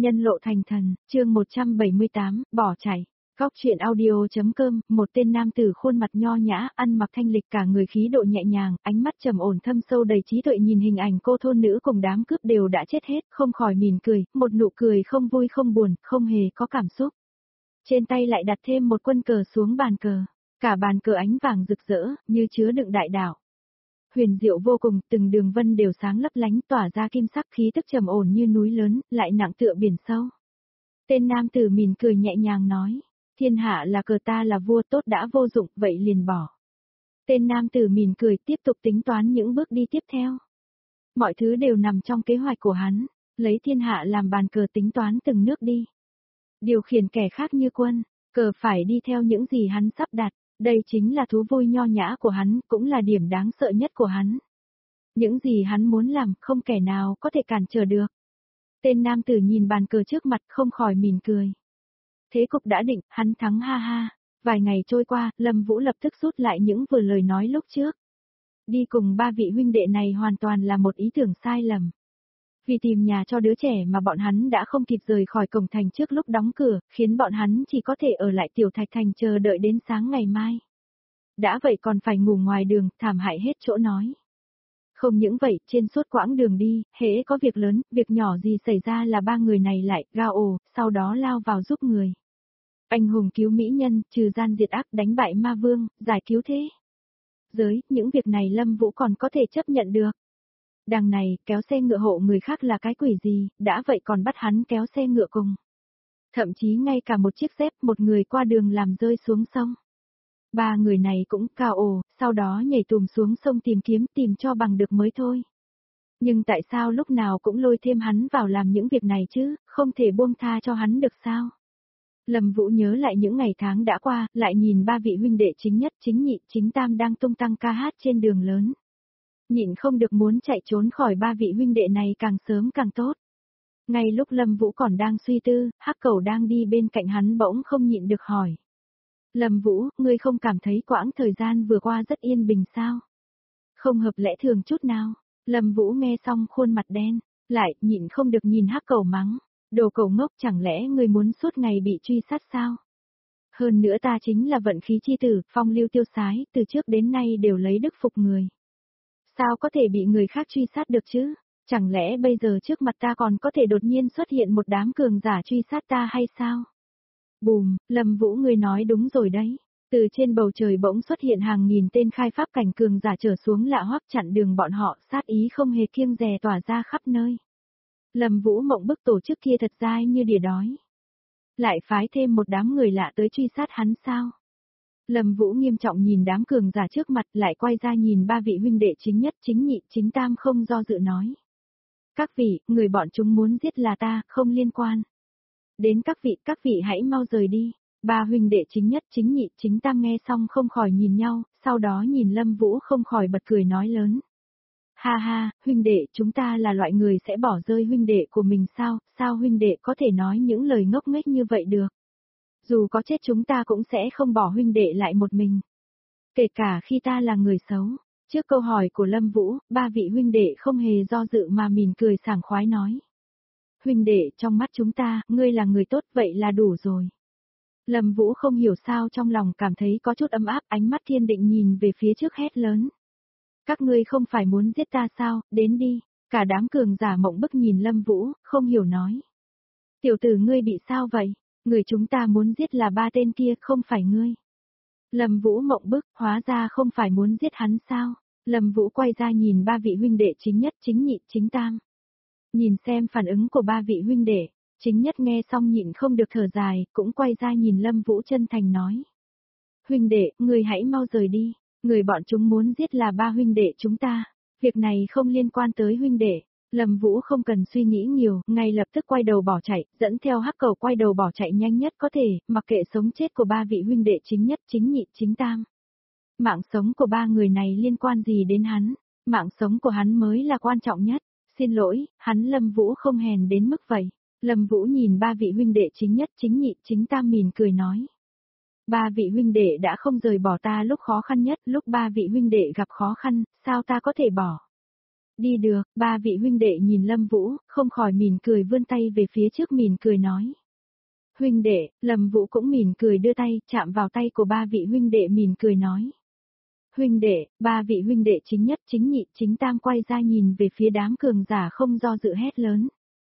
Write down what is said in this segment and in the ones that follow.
Nhân lộ thành thần, chương 178, bỏ chạy. Góc truyện audio.com, một tên nam tử khuôn mặt nho nhã, ăn mặc thanh lịch, cả người khí độ nhẹ nhàng, ánh mắt trầm ổn thâm sâu đầy trí tuệ, nhìn hình ảnh cô thôn nữ cùng đám cướp đều đã chết hết, không khỏi mỉm cười, một nụ cười không vui không buồn, không hề có cảm xúc. Trên tay lại đặt thêm một quân cờ xuống bàn cờ, cả bàn cờ ánh vàng rực rỡ, như chứa đựng đại đạo. Huyền diệu vô cùng, từng đường vân đều sáng lấp lánh, tỏa ra kim sắc, khí tức trầm ổn như núi lớn, lại nặng tựa biển sâu. Tên nam tử mỉm cười nhẹ nhàng nói, thiên hạ là cờ, ta là vua, tốt đã vô dụng, vậy liền bỏ. Tên nam tử mỉm cười tiếp tục tính toán những bước đi tiếp theo. Mọi thứ đều nằm trong kế hoạch của hắn, lấy thiên hạ làm bàn cờ, tính toán từng nước đi. Điều khiển kẻ khác như quân, cờ phải đi theo những gì hắn sắp đặt. Đây chính là thú vui nho nhã của hắn, cũng là điểm đáng sợ nhất của hắn. Những gì hắn muốn làm, không kẻ nào có thể cản trở được. Tên nam tử nhìn bàn cờ trước mặt, không khỏi mỉm cười. Thế cục đã định, hắn thắng ha ha. Vài ngày trôi qua, Lâm Vũ lập tức rút lại những vừa lời nói lúc trước. Đi cùng ba vị huynh đệ này hoàn toàn là một ý tưởng sai lầm. Vì tìm nhà cho đứa trẻ mà bọn hắn đã không kịp rời khỏi cổng thành trước lúc đóng cửa, khiến bọn hắn chỉ có thể ở lại Tiểu Thạch Thành chờ đợi đến sáng ngày mai. Đã vậy còn phải ngủ ngoài đường, thảm hại hết chỗ nói. Không những vậy, trên suốt quãng đường đi, hễ có việc lớn, việc nhỏ gì xảy ra là ba người này lại gào ồ, sau đó lao vào giúp người. Anh hùng cứu mỹ nhân, trừ gian diệt ác, đánh bại ma vương, giải cứu thế giới, những việc này Lâm Vũ còn có thể chấp nhận được. Đằng này, kéo xe ngựa hộ người khác là cái quỷ gì, đã vậy còn bắt hắn kéo xe ngựa cùng. Thậm chí ngay cả một chiếc dép một người qua đường làm rơi xuống sông. Ba người này cũng cao ồ, sau đó nhảy tùm xuống sông tìm cho bằng được mới thôi. Nhưng tại sao lúc nào cũng lôi thêm hắn vào làm những việc này chứ, không thể buông tha cho hắn được sao? Lâm Vũ nhớ lại những ngày tháng đã qua, lại nhìn ba vị huynh đệ chính nhất, chính nhị, chính tam đang tung tăng ca hát trên đường lớn. Nhịn không được muốn chạy trốn khỏi ba vị huynh đệ này càng sớm càng tốt. Ngay lúc Lâm Vũ còn đang suy tư, Hắc Cẩu đang đi bên cạnh hắn bỗng không nhịn được hỏi. Lâm Vũ, ngươi không cảm thấy quãng thời gian vừa qua rất yên bình sao? Không hợp lẽ thường chút nào. Lâm Vũ nghe xong khuôn mặt đen, lại nhịn không được nhìn Hắc Cẩu mắng. Đồ cẩu ngốc, chẳng lẽ ngươi muốn suốt ngày bị truy sát sao? Hơn nữa ta chính là vận khí chi tử, phong lưu tiêu sái, từ trước đến nay đều lấy đức phục người. Sao có thể bị người khác truy sát được chứ? Chẳng lẽ bây giờ trước mặt ta còn có thể đột nhiên xuất hiện một đám cường giả truy sát ta hay sao? Bùm, Lâm Vũ, ngươi nói đúng rồi đấy. Từ trên bầu trời bỗng xuất hiện hàng nghìn tên khai pháp cảnh cường giả trở xuống lạ hoắc chặn đường bọn họ, sát ý không hề kiêng dè tỏa ra khắp nơi. Lâm Vũ mộng bức, tổ chức kia thật dai như đỉa đói. Lại phái thêm một đám người lạ tới truy sát hắn sao? Lâm Vũ nghiêm trọng nhìn đám cường giả trước mặt, lại quay ra nhìn ba vị huynh đệ chính nhất, chính nhị, chính tam, không do dự nói. Các vị, người bọn chúng muốn giết là ta, không liên quan. Đến các vị hãy mau rời đi. Ba huynh đệ chính nhất, chính nhị, chính tam nghe xong không khỏi nhìn nhau, sau đó nhìn Lâm Vũ không khỏi bật cười nói lớn. Ha ha, huynh đệ, chúng ta là loại người sẽ bỏ rơi huynh đệ của mình sao, sao huynh đệ có thể nói những lời ngốc nghếch như vậy được? Dù có chết chúng ta cũng sẽ không bỏ huynh đệ lại một mình. Kể cả khi ta là người xấu. Trước câu hỏi của Lâm Vũ, ba vị huynh đệ không hề do dự mà mỉm cười sảng khoái nói. Huynh đệ, trong mắt chúng ta, ngươi là người tốt, vậy là đủ rồi. Lâm Vũ không hiểu sao trong lòng cảm thấy có chút ấm áp, ánh mắt thiên định nhìn về phía trước hét lớn. Các ngươi không phải muốn giết ta sao, đến đi. Cả đám cường giả mộng bức nhìn Lâm Vũ, không hiểu nói. Tiểu tử ngươi bị sao vậy? Người chúng ta muốn giết là ba tên kia, không phải ngươi. Lâm Vũ mộng bức, hóa ra không phải muốn giết hắn sao? Lâm Vũ quay ra nhìn ba vị huynh đệ chính nhất, chính nhị, chính tam. Nhìn xem phản ứng của ba vị huynh đệ, chính nhất nghe xong nhịn không được thở dài, cũng quay ra nhìn Lâm Vũ chân thành nói. Huynh đệ, người hãy mau rời đi, người bọn chúng muốn giết là ba huynh đệ chúng ta, việc này không liên quan tới huynh đệ. Lâm Vũ không cần suy nghĩ nhiều, ngay lập tức quay đầu bỏ chạy, dẫn theo Hắc Cẩu quay đầu bỏ chạy nhanh nhất có thể, mặc kệ sống chết của ba vị huynh đệ chính nhất, chính nhị, chính tam. Mạng sống của ba người này liên quan gì đến hắn, mạng sống của hắn mới là quan trọng nhất. Xin lỗi, hắn Lâm Vũ không hèn đến mức vậy. Lâm Vũ nhìn ba vị huynh đệ chính nhất, chính nhị, chính tam mỉm cười nói. Ba vị huynh đệ đã không rời bỏ ta lúc khó khăn nhất, lúc ba vị huynh đệ gặp khó khăn, sao ta có thể bỏ? Đi được, ba vị huynh đệ nhìn Lâm Vũ, không khỏi mỉm cười vươn tay về phía trước mỉm cười nói. Huynh đệ, Lâm Vũ cũng mỉm cười đưa tay, chạm vào tay của ba vị huynh đệ mỉm cười nói. Huynh đệ, ba vị huynh đệ chính nhất, chính nhị, chính tam quay ra nhìn về phía đám cường giả không do dự hét lớn.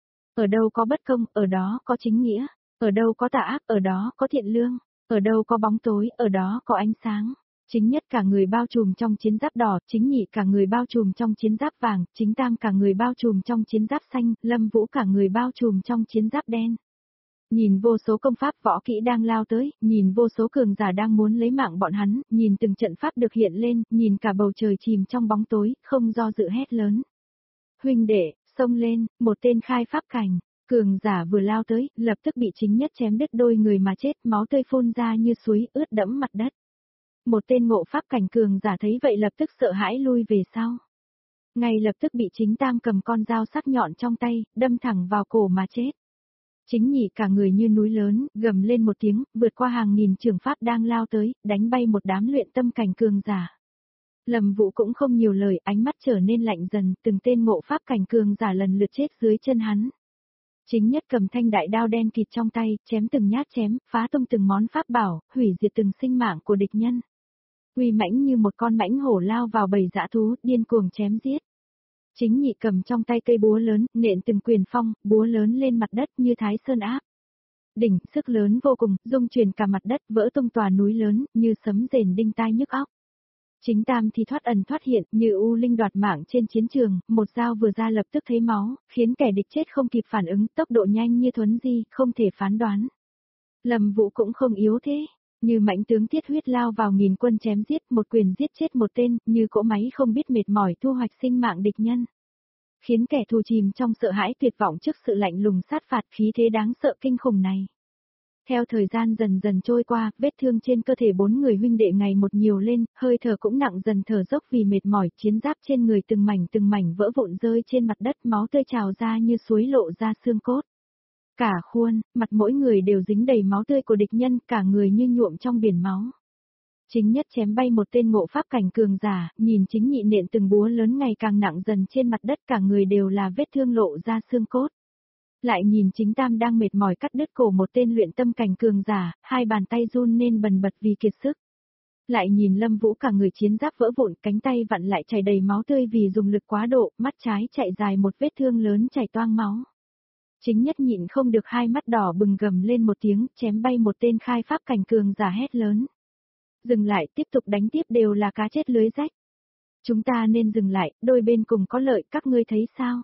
Ở đâu có bất công, ở đó có chính nghĩa, ở đâu có tà ác, ở đó có thiện lương, ở đâu có bóng tối, ở đó có ánh sáng. Chính nhất cả người bao trùm trong chiến giáp đỏ, chính nhị cả người bao trùm trong chiến giáp vàng, chính tam cả người bao trùm trong chiến giáp xanh, Lâm Vũ cả người bao trùm trong chiến giáp đen. Nhìn vô số công pháp võ kỹ đang lao tới, nhìn vô số cường giả đang muốn lấy mạng bọn hắn, nhìn từng trận pháp được hiện lên, nhìn cả bầu trời chìm trong bóng tối, không do dự hét lớn. Huynh đệ, xông lên, một tên khai pháp cảnh, cường giả vừa lao tới, lập tức bị chính nhất chém đứt đôi người mà chết, máu tươi phun ra như suối, ướt đẫm mặt đất. Một tên ngộ pháp cảnh cường giả thấy vậy lập tức sợ hãi lui về sau. Ngay lập tức bị chính tam cầm con dao sắc nhọn trong tay, đâm thẳng vào cổ mà chết. Chính nhị cả người như núi lớn, gầm lên một tiếng, vượt qua hàng nghìn trường pháp đang lao tới, đánh bay một đám luyện tâm cảnh cường giả. Lâm Vũ cũng không nhiều lời, ánh mắt trở nên lạnh dần, từng tên ngộ pháp cảnh cường giả lần lượt chết dưới chân hắn. Chính nhất cầm thanh đại đao đen kịt trong tay, chém từng nhát chém, phá tung từng món pháp bảo, hủy diệt từng sinh mạng của địch nhân. Uy mãnh như một con mãnh hổ lao vào bầy dã thú, điên cuồng chém giết. Chính nhị cầm trong tay cây búa lớn, nện từng quyền phong, búa lớn lên mặt đất như thái sơn áp. Đỉnh, sức lớn vô cùng, rung chuyển cả mặt đất, vỡ tung tòa núi lớn, như sấm rền đinh tai nhức óc. Chính tam thì thoát ẩn thoát hiện, như u linh đoạt mạng trên chiến trường, một dao vừa ra lập tức thấy máu, khiến kẻ địch chết không kịp phản ứng, tốc độ nhanh như thuấn di, không thể phán đoán. Lâm Vũ cũng không yếu thế. Như mãnh tướng thiết huyết lao vào nghìn quân chém giết, một quyền giết chết một tên, như cỗ máy không biết mệt mỏi thu hoạch sinh mạng địch nhân. Khiến kẻ thù chìm trong sợ hãi tuyệt vọng trước sự lạnh lùng sát phạt khí thế đáng sợ kinh khủng này. Theo thời gian dần dần trôi qua, vết thương trên cơ thể bốn người huynh đệ ngày một nhiều lên, hơi thở cũng nặng dần thở dốc vì mệt mỏi, chiến giáp trên người từng mảnh vỡ vụn rơi trên mặt đất, máu tươi trào ra như suối lộ ra xương cốt. Cả khuôn, mặt mỗi người đều dính đầy máu tươi của địch nhân, cả người như nhuộm trong biển máu. Chính nhất chém bay một tên ngộ pháp cảnh cường giả, nhìn chính nhị nện từng búa lớn ngày càng nặng dần trên mặt đất, cả người đều là vết thương lộ ra xương cốt. Lại nhìn chính tam đang mệt mỏi cắt đứt cổ một tên luyện tâm cảnh cường giả, hai bàn tay run nên bần bật vì kiệt sức. Lại nhìn Lâm Vũ cả người chiến giáp vỡ vụn, cánh tay vặn lại chảy đầy máu tươi vì dùng lực quá độ, mắt trái chạy dài một vết thương lớn chảy toang máu. Chính nhất nhịn không được hai mắt đỏ bừng gầm lên một tiếng, chém bay một tên khai pháp cảnh cường giả hét lớn. Dừng lại, tiếp tục đánh tiếp đều là cá chết lưới rách. Chúng ta nên dừng lại, đôi bên cùng có lợi, các ngươi thấy sao?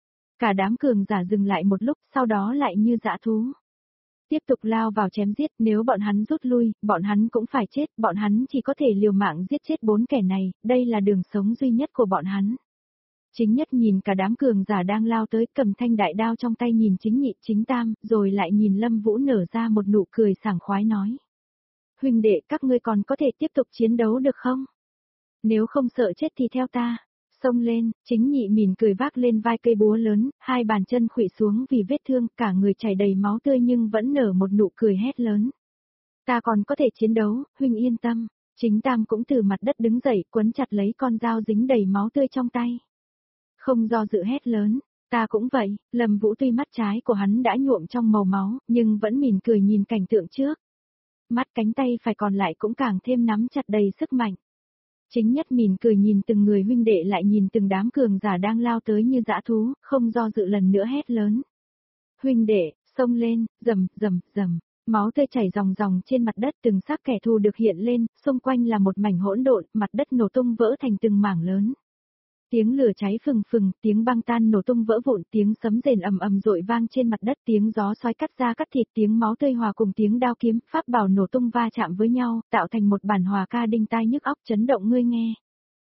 Cả đám cường giả dừng lại một lúc, sau đó lại như dã thú. Tiếp tục lao vào chém giết, nếu bọn hắn rút lui, bọn hắn cũng phải chết, bọn hắn chỉ có thể liều mạng giết chết bốn kẻ này, đây là đường sống duy nhất của bọn hắn. Chính nhất nhìn cả đám cường giả đang lao tới, cầm thanh đại đao trong tay nhìn chính nhị chính tam, rồi lại nhìn Lâm Vũ nở ra một nụ cười sảng khoái nói. Huynh đệ, các ngươi còn có thể tiếp tục chiến đấu được không? Nếu không sợ chết thì theo ta. Xông lên, chính nhị mỉm cười vác lên vai cây búa lớn, hai bàn chân khuỵu xuống vì vết thương, cả người chảy đầy máu tươi nhưng vẫn nở một nụ cười hét lớn. Ta còn có thể chiến đấu, huynh yên tâm. Chính tam cũng từ mặt đất đứng dậy, quấn chặt lấy con dao dính đầy máu tươi trong tay. Không do dự hét lớn, ta cũng vậy. Lâm Vũ tuy mắt trái của hắn đã nhuộm trong màu máu, nhưng vẫn mỉm cười nhìn cảnh tượng trước. Mắt cánh tay phải còn lại cũng càng thêm nắm chặt đầy sức mạnh. Chính nhất mỉm cười nhìn từng người huynh đệ lại nhìn từng đám cường giả đang lao tới như dã thú, không do dự lần nữa hét lớn. Huynh đệ, xông lên, rầm, rầm, rầm, máu tươi chảy ròng ròng trên mặt đất, từng xác kẻ thù được hiện lên, xung quanh là một mảnh hỗn độn, mặt đất nổ tung vỡ thành từng mảng lớn. Tiếng lửa cháy phừng phừng, tiếng băng tan nổ tung vỡ vụn, tiếng sấm rền ầm ầm dội vang trên mặt đất, tiếng gió xoáy cắt da cắt thịt, tiếng máu tươi hòa cùng tiếng đao kiếm, pháp bảo nổ tung va chạm với nhau, tạo thành một bản hòa ca đinh tai nhức óc chấn động ngươi nghe.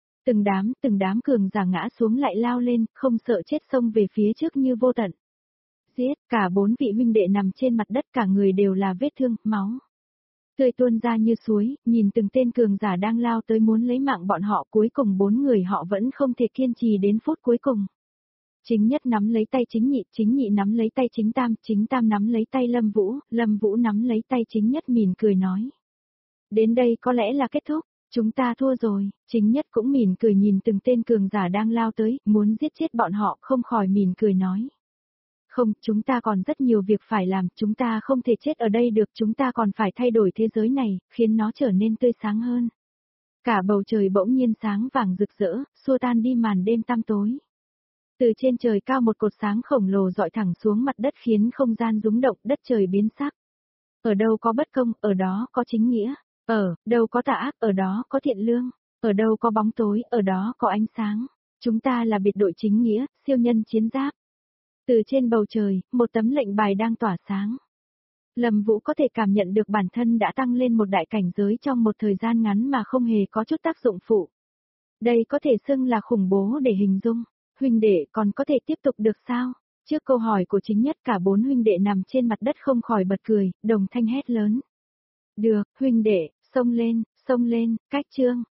Từng đám cường giả ngã xuống lại lao lên, không sợ chết xông về phía trước như vô tận. Giết, cả bốn vị huynh đệ nằm trên mặt đất, cả người đều là vết thương, máu tươi tuôn ra như suối, nhìn từng tên cường giả đang lao tới muốn lấy mạng bọn họ, cuối cùng bốn người họ vẫn không thể kiên trì đến phút cuối cùng. Chính nhất nắm lấy tay chính nhị nắm lấy tay chính tam nắm lấy tay Lâm Vũ nắm lấy tay chính nhất mỉm cười nói. Đến đây có lẽ là kết thúc, Chúng ta thua rồi, Chính Nhất cũng mỉm cười nhìn từng tên cường giả đang lao tới, muốn giết chết bọn họ, không khỏi mỉm cười nói. Không, chúng ta còn rất nhiều việc phải làm, chúng ta không thể chết ở đây được, chúng ta còn phải thay đổi thế giới này, khiến nó trở nên tươi sáng hơn. Cả bầu trời bỗng nhiên sáng vàng rực rỡ, xua tan đi màn đêm tăm tối. Từ trên trời cao một cột sáng khổng lồ dọi thẳng xuống mặt đất khiến không gian rúng động, đất trời biến sắc. Ở đâu có bất công, ở đó có chính nghĩa. Ở đâu có tà ác, ở đó có thiện lương. Ở đâu có bóng tối, ở đó có ánh sáng. Chúng ta là biệt đội chính nghĩa, siêu nhân chiến giáp. Từ trên bầu trời, một tấm lệnh bài đang tỏa sáng. Lâm Vũ có thể cảm nhận được bản thân đã tăng lên một đại cảnh giới trong một thời gian ngắn mà không hề có chút tác dụng phụ. Đây có thể xưng là khủng bố để hình dung. Huynh đệ còn có thể tiếp tục được sao? Trước câu hỏi của Chính Nhất cả 4 huynh đệ nằm trên mặt đất không khỏi bật cười, đồng thanh hét lớn. Được, huynh đệ, xông lên, cách chương.